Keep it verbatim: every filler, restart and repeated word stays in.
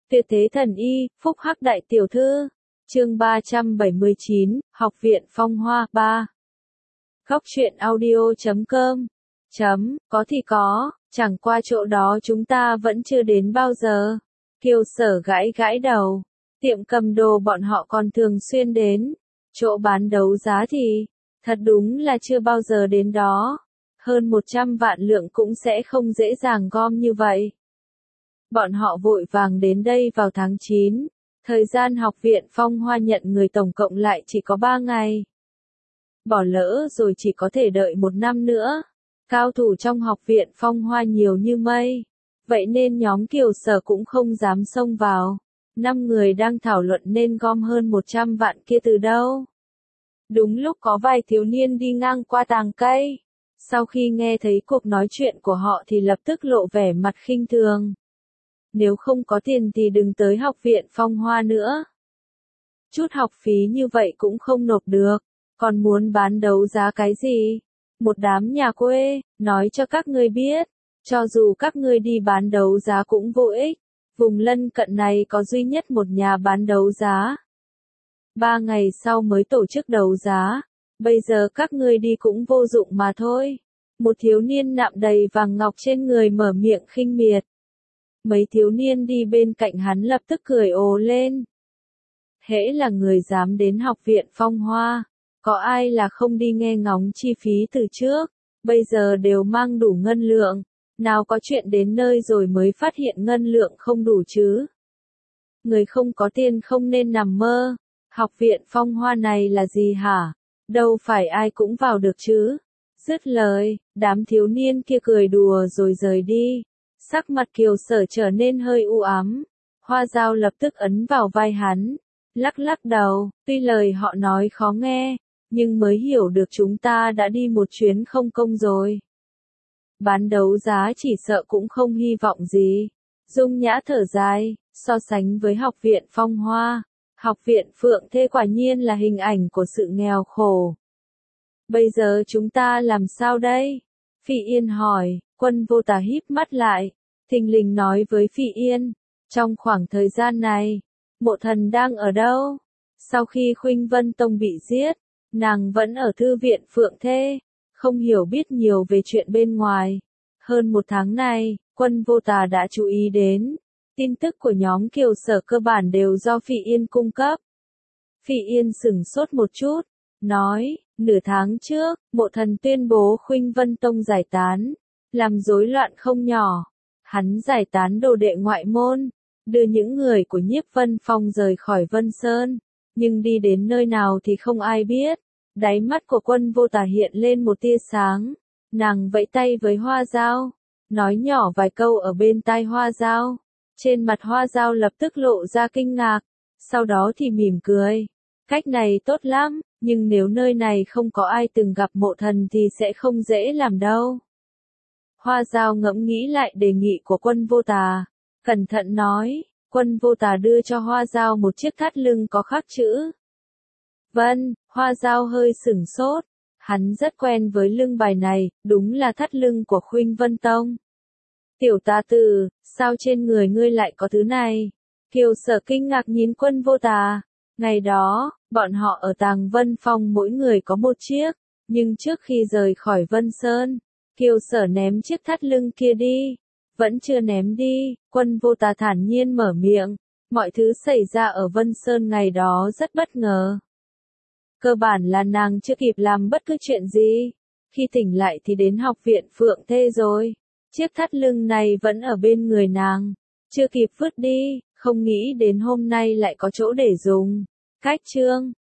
Tuyệt thế thần y, phúc hắc đại tiểu thư. Chương ba trăm bảy mươi chín, Học viện Phong Hoa ba. Góc truyện audio chấm com. Chấm, có thì có, chẳng qua chỗ đó chúng ta vẫn chưa đến bao giờ. Kiều Sở gãi gãi đầu. Tiệm cầm đồ bọn họ còn thường xuyên đến. Chỗ bán đấu giá thì, thật đúng là chưa bao giờ đến đó. Hơn một trăm vạn lượng cũng sẽ không dễ dàng gom như vậy. Bọn họ vội vàng đến đây vào tháng chín. Thời gian học viện Phong Hoa nhận người tổng cộng lại chỉ có ba ngày. Bỏ lỡ rồi chỉ có thể đợi một năm nữa. Cao thủ trong học viện Phong Hoa nhiều như mây. Vậy nên nhóm Kiều Sở cũng không dám xông vào. Năm người đang thảo luận nên gom hơn một trăm vạn kia từ đâu. Đúng lúc có vài thiếu niên đi ngang qua tàng cây. Sau khi nghe thấy cuộc nói chuyện của họ thì lập tức lộ vẻ mặt khinh thường. Nếu không có tiền thì đừng tới học viện Phong Hoa nữa. Chút học phí như vậy cũng không nộp được, còn muốn bán đấu giá cái gì? Một đám nhà quê, nói cho các ngươi biết, cho dù các ngươi đi bán đấu giá cũng vô ích, vùng lân cận này có duy nhất một nhà bán đấu giá. Ba ngày sau mới tổ chức đấu giá, bây giờ các ngươi đi cũng vô dụng mà thôi. Một thiếu niên nạm đầy vàng ngọc trên người mở miệng khinh miệt. Mấy thiếu niên đi bên cạnh hắn lập tức cười ồ lên. Hễ là người dám đến học viện Phong Hoa, có ai là không đi nghe ngóng chi phí từ trước, bây giờ đều mang đủ ngân lượng, nào có chuyện đến nơi rồi mới phát hiện ngân lượng không đủ chứ. Người không có tiền không nên nằm mơ, học viện Phong Hoa này là gì hả? Đâu phải ai cũng vào được chứ. Dứt lời, đám thiếu niên kia cười đùa rồi rời đi. Sắc mặt Kiều Sở trở nên hơi u ám. Hoa Dao lập tức ấn vào vai hắn. Lắc lắc đầu, tuy lời họ nói khó nghe, nhưng mới hiểu được chúng ta đã đi một chuyến không công rồi. Bán đấu giá chỉ sợ cũng không hy vọng gì. Dung Nhã thở dài, so sánh với học viện Phong Hoa, học viện Phượng Thê quả nhiên là hình ảnh của sự nghèo khổ. Bây giờ chúng ta làm sao đây? Phỉ Yên hỏi, Quân Vô Tà híp mắt lại, thình lình nói với Phỉ Yên, trong khoảng thời gian này, Mộ Thần đang ở đâu? Sau khi Khuynh Vân Tông bị giết, nàng vẫn ở thư viện Phượng Thê, không hiểu biết nhiều về chuyện bên ngoài. Hơn một tháng này, Quân Vô Tà đã chú ý đến, tin tức của nhóm Kiều Sở cơ bản đều do Phỉ Yên cung cấp. Phỉ Yên sửng sốt một chút, nói, nửa tháng trước, Mộ Thần tuyên bố Khuynh Vân Tông giải tán, làm rối loạn không nhỏ. Hắn giải tán đồ đệ ngoại môn, đưa những người của Nhiếp Vân Phong rời khỏi Vân Sơn, nhưng đi đến nơi nào thì không ai biết. Đáy mắt của Quân Vô Tà hiện lên một tia sáng, nàng vẫy tay với Hoa Dao, nói nhỏ vài câu ở bên tai Hoa Dao. Trên mặt Hoa Dao lập tức lộ ra kinh ngạc, sau đó thì mỉm cười. Cách này tốt lắm, nhưng nếu nơi này không có ai từng gặp Mộ Thần thì sẽ không dễ làm đâu. Hoa Dao ngẫm nghĩ lại đề nghị của Quân Vô Tà, cẩn thận nói. Quân Vô Tà đưa cho Hoa Dao một chiếc thắt lưng có khắc chữ Vân. Hoa Dao hơi sửng sốt, hắn rất quen với lưng bài này, đúng là thắt lưng của Khuynh Vân Tông. Tiểu tà tử, sao trên người ngươi lại có thứ này? Kiều Sở kinh ngạc nhìn Quân Vô Tà. Ngày đó, bọn họ ở Tàng Vân Phong mỗi người có một chiếc, nhưng trước khi rời khỏi Vân Sơn, Kiều Sở ném chiếc thắt lưng kia đi. Vẫn chưa ném đi, Quân Vô Tà thản nhiên mở miệng. Mọi thứ xảy ra ở Vân Sơn ngày đó rất bất ngờ. Cơ bản là nàng chưa kịp làm bất cứ chuyện gì. Khi tỉnh lại thì đến học viện Phượng Thê rồi. Chiếc thắt lưng này vẫn ở bên người nàng. Chưa kịp vứt đi, không nghĩ đến hôm nay lại có chỗ để dùng. Cách chương